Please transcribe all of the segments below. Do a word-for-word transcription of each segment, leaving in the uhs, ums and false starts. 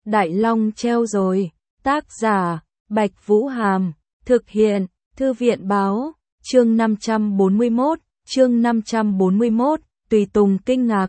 Đại Long treo rồi. Tác giả, Bạch Vũ Hàm. Thực hiện, Thư viện báo. Chương năm trăm bốn mươi mốt, chương năm trăm bốn mươi mốt, Tùy Tùng kinh ngạc.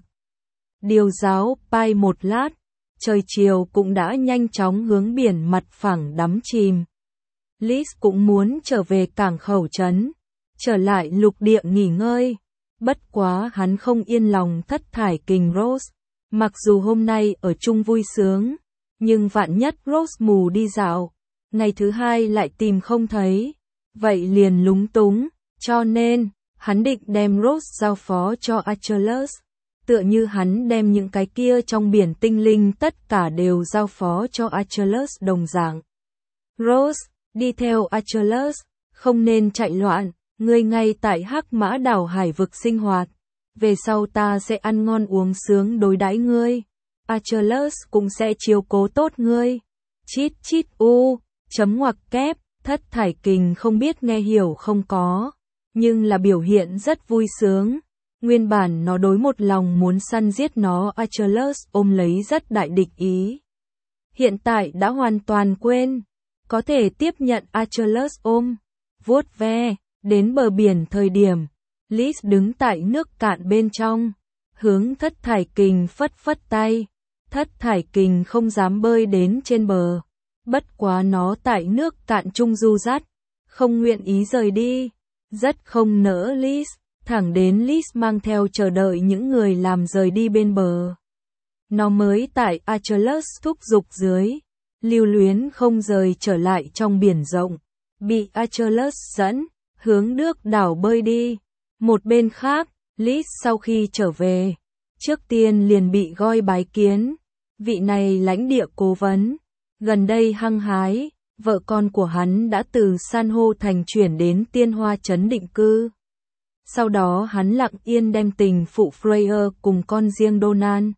Điều giáo pai một lát, trời chiều cũng đã nhanh chóng hướng biển mặt phẳng đắm chìm. Liz cũng muốn trở về cảng khẩu trấn, trở lại lục địa nghỉ ngơi. Bất quá hắn không yên lòng thất thải kình Rose. Mặc dù hôm nay ở chung vui sướng, nhưng vạn nhất Rose mù đi dạo, ngày thứ hai lại tìm không thấy, vậy liền lúng túng, cho nên, hắn định đem Rose giao phó cho Achilles, tựa như hắn đem những cái kia trong biển tinh linh tất cả đều giao phó cho Achilles đồng dạng. Rose, đi theo Achilles, không nên chạy loạn, ngươi ngay tại Hắc Mã đảo hải vực sinh hoạt, về sau ta sẽ ăn ngon uống sướng đối đãi ngươi, Achilles cũng sẽ chiếu cố tốt ngươi. Chít chít u, chấm ngoặc kép, thất thải kình không biết nghe hiểu không có, nhưng là biểu hiện rất vui sướng. Nguyên bản nó đối một lòng muốn săn giết nó Achilles ôm lấy rất đại địch ý. Hiện tại đã hoàn toàn quên, có thể tiếp nhận Achilles ôm, vuốt ve, đến bờ biển thời điểm, Liz đứng tại nước cạn bên trong, hướng thất thải kình phất phất tay, thất thải kình không dám bơi đến trên bờ, bất quá nó tại nước cạn trung du dắt, không nguyện ý rời đi, rất không nỡ Liz, thẳng đến Liz mang theo chờ đợi những người làm rời đi bên bờ. Nó mới tại Achilles thúc giục dưới, lưu luyến không rời trở lại trong biển rộng, bị Achilles dẫn, hướng nước đảo bơi đi. Một bên khác, Liz sau khi trở về, trước tiên liền bị Goi bái kiến, vị này lãnh địa cố vấn, gần đây hăng hái, vợ con của hắn đã từ San hô thành chuyển đến Tiên Hoa trấn định cư. Sau đó hắn lặng yên đem tình phụ Freya cùng con riêng Donan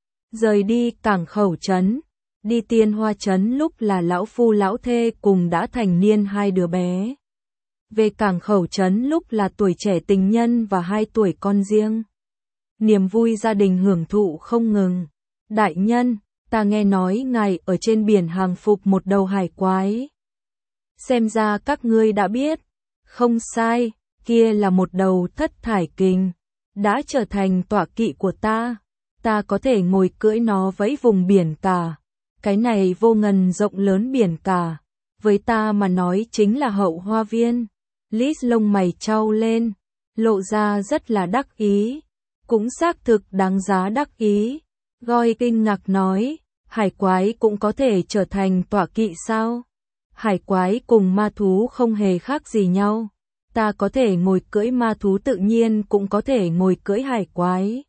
rời đi cảng khẩu trấn, đi Tiên Hoa trấn lúc là lão phu lão thê cùng đã thành niên hai đứa bé. Về cảng khẩu trấn lúc là tuổi trẻ tình nhân và hai tuổi con riêng. Niềm vui gia đình hưởng thụ không ngừng. Đại nhân, ta nghe nói ngài ở trên biển hàng phục một đầu hải quái. Xem ra các ngươi đã biết. Không sai, kia là một đầu thất thải kình, đã trở thành tọa kỵ của ta. Ta có thể ngồi cưỡi nó vẫy vùng biển cả. Cái này vô ngần rộng lớn biển cả, với ta mà nói chính là hậu hoa viên. Liz lông mày trao lên, lộ ra rất là đắc ý, cũng xác thực đáng giá đắc ý. Goi kinh ngạc nói, hải quái cũng có thể trở thành tọa kỵ sao? Hải quái cùng ma thú không hề khác gì nhau. Ta có thể ngồi cưỡi ma thú tự nhiên cũng có thể ngồi cưỡi hải quái.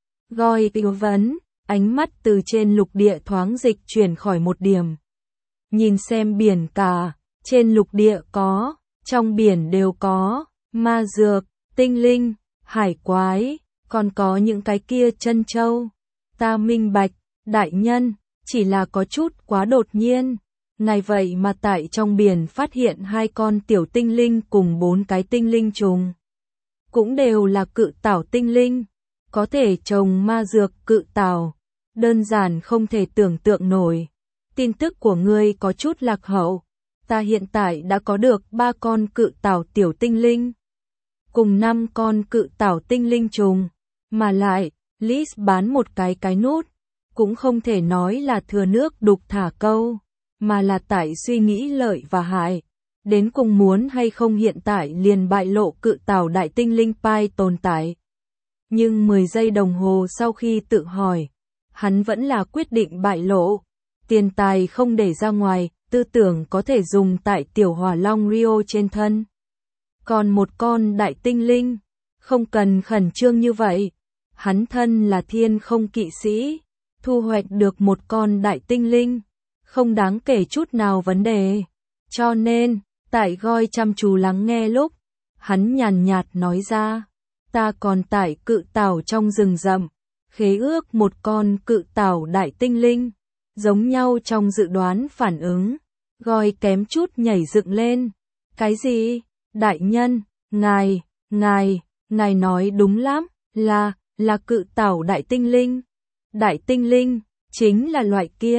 Goi kinh vấn, ánh mắt từ trên lục địa thoáng dịch chuyển khỏi một điểm. Nhìn xem biển cả, trên lục địa có, trong biển đều có, ma dược, tinh linh, hải quái, còn có những cái kia chân châu. Ta minh bạch, đại nhân, chỉ là có chút quá đột nhiên. Ngài vậy mà tại trong biển phát hiện hai con tiểu tinh linh cùng bốn cái tinh linh trùng. Cũng đều là cự tảo tinh linh, có thể trồng ma dược cự tảo. Đơn giản không thể tưởng tượng nổi. Tin tức của ngươi có chút lạc hậu. Ta hiện tại đã có được ba con cự tảo tiểu tinh linh, cùng năm con cự tảo tinh linh trùng, mà lại, Liz bán một cái cái nút, cũng không thể nói là thừa nước đục thả câu, mà là tại suy nghĩ lợi và hại, đến cùng muốn hay không hiện tại liền bại lộ cự tảo đại tinh linh pai tồn tại. Nhưng mười giây đồng hồ sau khi tự hỏi, hắn vẫn là quyết định bại lộ, tiền tài không để ra ngoài. Tư tưởng có thể dùng tại tiểu hỏa long Rio trên thân. Còn một con đại tinh linh, không cần khẩn trương như vậy. Hắn thân là thiên không kỵ sĩ, thu hoạch được một con đại tinh linh, không đáng kể chút nào vấn đề. Cho nên, tại Goi chăm chú lắng nghe lúc, hắn nhàn nhạt nói ra, ta còn tại cự tảo trong rừng rậm, khế ước một con cự tảo đại tinh linh, giống nhau trong dự đoán phản ứng. Goi kém chút nhảy dựng lên. Cái gì? Đại nhân, ngài, ngài, ngài nói đúng lắm, là, là cự tảo đại tinh linh. Đại tinh linh, chính là loại kia,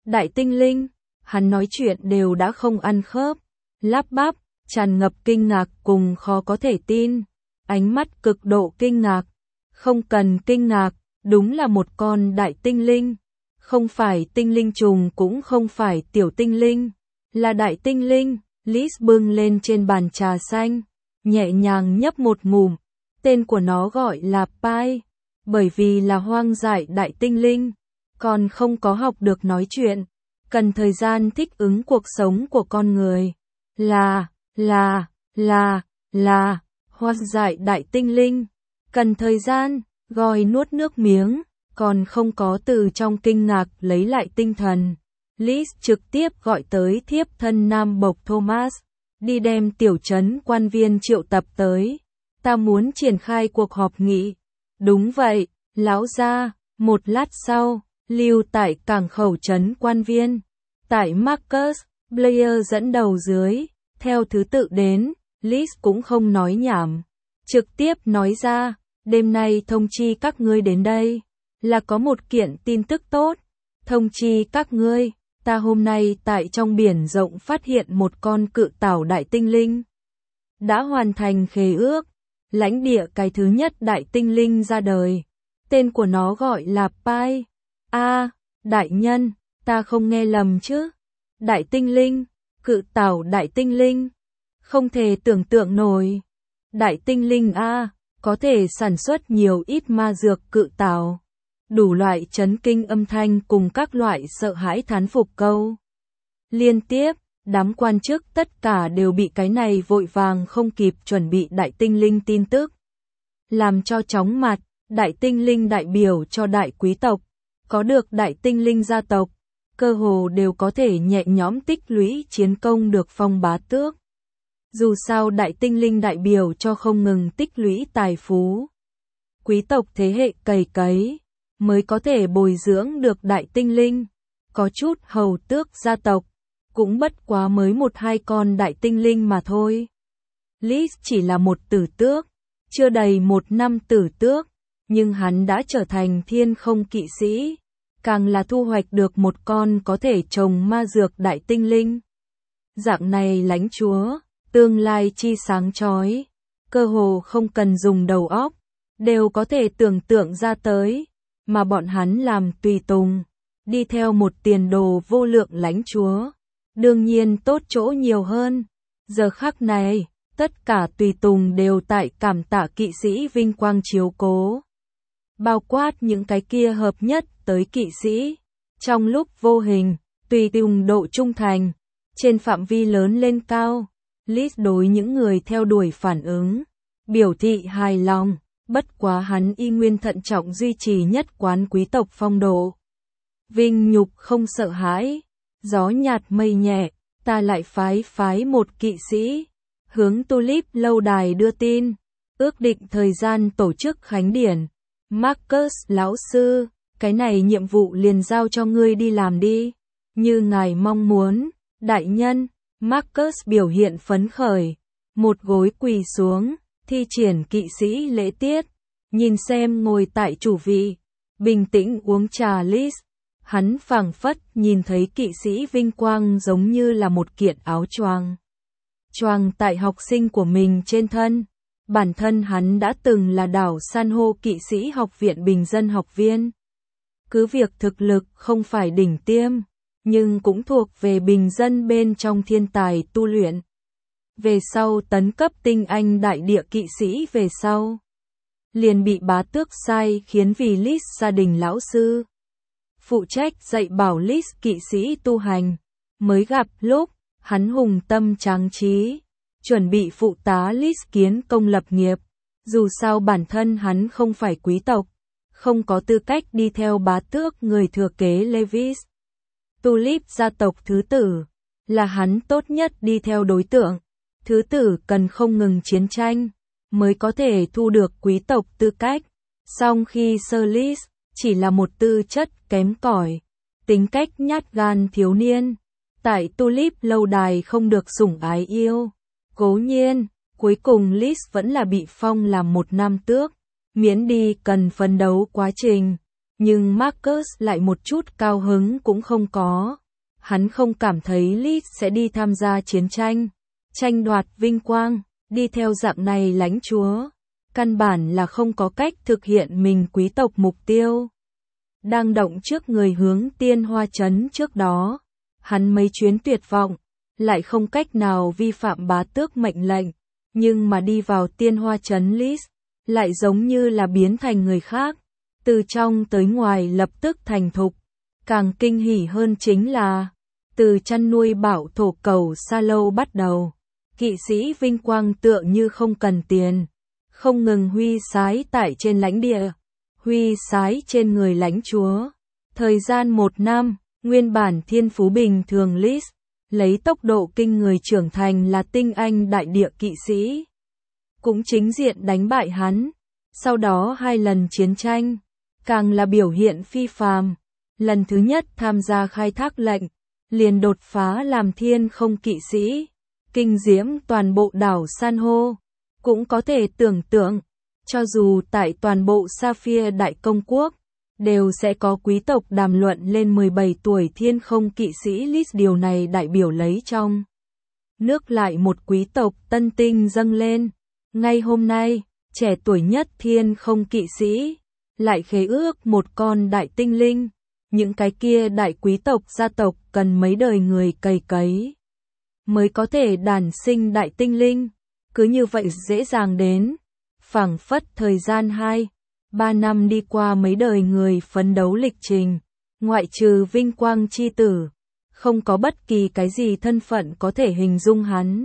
Đại tinh linh, hắn nói chuyện đều đã không ăn khớp, lắp bắp, tràn ngập kinh ngạc cùng khó có thể tin, ánh mắt cực độ kinh ngạc. Không cần kinh ngạc, đúng là một con đại tinh linh, không phải tinh linh trùng cũng không phải tiểu tinh linh, là đại tinh linh. Liz bưng lên trên bàn trà xanh, nhẹ nhàng nhấp một ngụm, tên của nó gọi là Pai, bởi vì là hoang dại đại tinh linh, còn không có học được nói chuyện, cần thời gian thích ứng cuộc sống của con người. Là, là, là, là, hoang dại đại tinh linh, cần thời gian, Goi nuốt nước miếng, còn không có từ trong kinh ngạc lấy lại tinh thần. Liz trực tiếp gọi tới thiếp thân nam bộc Thomas, đi đem tiểu trấn quan viên triệu tập tới. Ta muốn triển khai cuộc họp nghị. Đúng vậy, lão gia. Một lát sau, lưu tại cảng khẩu trấn quan viên, tại Marcus, Blair dẫn đầu dưới, theo thứ tự đến. Liz cũng không nói nhảm, trực tiếp nói ra, đêm nay thông chi các ngươi đến đây, là có một kiện tin tức tốt. Thông chi các ngươi, ta hôm nay tại trong biển rộng phát hiện một con cự tảo đại tinh linh. Đã hoàn thành khế ước, lãnh địa cái thứ nhất đại tinh linh ra đời. Tên của nó gọi là Pai. A, đại nhân, ta không nghe lầm chứ? Đại tinh linh, cự tảo đại tinh linh. Không thể tưởng tượng nổi. Đại tinh linh A, có thể sản xuất nhiều ít ma dược cự tảo. Đủ loại chấn kinh âm thanh cùng các loại sợ hãi thán phục câu. Liên tiếp, đám quan chức tất cả đều bị cái này vội vàng không kịp chuẩn bị đại tinh linh tin tức. Làm cho chóng mặt, đại tinh linh đại biểu cho đại quý tộc, có được đại tinh linh gia tộc, cơ hồ đều có thể nhẹ nhõm tích lũy chiến công được phong bá tước. Dù sao đại tinh linh đại biểu cho không ngừng tích lũy tài phú. Quý tộc thế hệ cày cấy, mới có thể bồi dưỡng được đại tinh linh. Có chút hầu tước gia tộc, cũng bất quá mới một hai con đại tinh linh mà thôi. Liz chỉ là một tử tước, chưa đầy một năm tử tước, nhưng hắn đã trở thành thiên không kỵ sĩ, càng là thu hoạch được một con có thể trồng ma dược đại tinh linh. Dạng này lãnh chúa, tương lai chi sáng chói, cơ hồ không cần dùng đầu óc, đều có thể tưởng tượng ra tới, mà bọn hắn làm tùy tùng, đi theo một tiền đồ vô lượng lãnh chúa, đương nhiên tốt chỗ nhiều hơn. Giờ khắc này, tất cả tùy tùng đều tại cảm tạ kỵ sĩ vinh quang chiếu cố, bao quát những cái kia hợp nhất tới kỵ sĩ, trong lúc vô hình, tùy tùng độ trung thành, trên phạm vi lớn lên cao. Liz đối những người theo đuổi phản ứng, biểu thị hài lòng, bất quá hắn y nguyên thận trọng duy trì nhất quán quý tộc phong độ. Vinh nhục không sợ hãi, gió nhạt mây nhẹ, ta lại phái phái một kỵ sĩ, hướng Tulip lâu đài đưa tin, ước định thời gian tổ chức khánh điển. Marcus lão sư, cái này nhiệm vụ liền giao cho ngươi đi làm đi, như ngài mong muốn, đại nhân. Marcus biểu hiện phấn khởi, một gối quỳ xuống, thi triển kỵ sĩ lễ tiết, nhìn xem ngồi tại chủ vị, bình tĩnh uống trà Liz. Hắn phảng phất nhìn thấy kỵ sĩ vinh quang giống như là một kiện áo choàng. Choàng tại học sinh của mình trên thân. Bản thân hắn đã từng là đảo san hô kỵ sĩ học viện bình dân học viên. Cứ việc thực lực không phải đỉnh tiêm, nhưng cũng thuộc về bình dân bên trong thiên tài tu luyện. Về sau tấn cấp tinh anh đại địa kỵ sĩ về sau, liền bị bá tước sai khiến vì Liz gia đình lão sư, phụ trách dạy bảo Liz kỵ sĩ tu hành. Mới gặp lúc, hắn hùng tâm tráng trí, chuẩn bị phụ tá Liz kiến công lập nghiệp. Dù sao bản thân hắn không phải quý tộc, không có tư cách đi theo bá tước người thừa kế Levis. Tulip gia tộc thứ tử, là hắn tốt nhất đi theo đối tượng. Thứ tử cần không ngừng chiến tranh, mới có thể thu được quý tộc tư cách. Song khi Sir Liz, chỉ là một tư chất kém cỏi, tính cách nhát gan thiếu niên, tại Tulip lâu đài không được sủng ái yêu. Cố nhiên, cuối cùng Liz vẫn là bị phong làm một nam tước, miễn đi cần phấn đấu quá trình. Nhưng Marcus lại một chút cao hứng cũng không có. Hắn không cảm thấy Lis sẽ đi tham gia chiến tranh, tranh đoạt vinh quang, đi theo dạng này lãnh chúa. Căn bản là không có cách thực hiện mình quý tộc mục tiêu. Đang động trước người hướng Tiên Hoa Trấn trước đó, hắn mấy chuyến tuyệt vọng, lại không cách nào vi phạm bá tước mệnh lệnh, nhưng mà đi vào Tiên Hoa Trấn Lis, lại giống như là biến thành người khác, từ trong tới ngoài lập tức thành thục. Càng kinh hỉ hơn chính là, từ chăn nuôi bảo thổ cầu xa lâu bắt đầu, kỵ sĩ vinh quang tựa như không cần tiền, không ngừng huy sái tại trên lãnh địa, huy sái trên người lãnh chúa. Thời gian một năm, nguyên bản thiên phú bình thường Lis, lấy tốc độ kinh người trưởng thành là tinh anh đại địa kỵ sĩ. Cũng chính diện đánh bại hắn, sau đó hai lần chiến tranh, càng là biểu hiện phi phàm. Lần thứ nhất tham gia khai thác lệnh, liền đột phá làm thiên không kỵ sĩ, kinh diễm toàn bộ đảo san hô. Cũng có thể tưởng tượng, cho dù tại toàn bộ Sapphire Đại Công Quốc, đều sẽ có quý tộc đàm luận lên mười bảy tuổi thiên không kỵ sĩ Lis, điều này đại biểu lấy trong nước lại một quý tộc tân tinh dâng lên. Ngay hôm nay, trẻ tuổi nhất thiên không kỵ sĩ, lại khế ước một con đại tinh linh. Những cái kia đại quý tộc gia tộc cần mấy đời người cày cấy mới có thể đản sinh đại tinh linh, cứ như vậy dễ dàng đến. Phảng phất thời gian hai, ba năm đi qua mấy đời người phấn đấu lịch trình, ngoại trừ vinh quang chi tử, không có bất kỳ cái gì thân phận có thể hình dung hắn.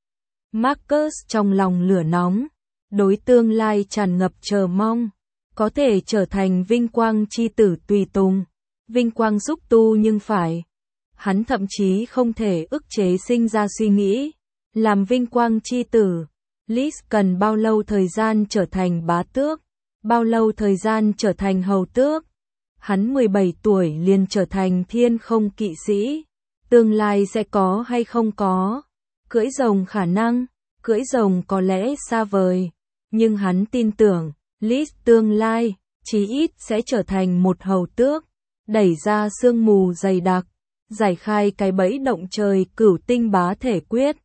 Marcus trong lòng lửa nóng, đối tương lai tràn ngập chờ mong, có thể trở thành vinh quang chi tử tùy tùng. Vinh quang giúp tu nhưng phải. Hắn thậm chí không thể ức chế sinh ra suy nghĩ, làm vinh quang chi tử, Lis cần bao lâu thời gian trở thành bá tước, bao lâu thời gian trở thành hầu tước. Hắn mười bảy tuổi liền trở thành thiên không kỵ sĩ, tương lai sẽ có hay không có. Cưỡi rồng khả năng, cưỡi rồng có lẽ xa vời, nhưng hắn tin tưởng, Lis tương lai, chí ít sẽ trở thành một hầu tước. Đẩy ra sương mù dày đặc, giải khai cái bẫy động trời cửu tinh bá thể quyết,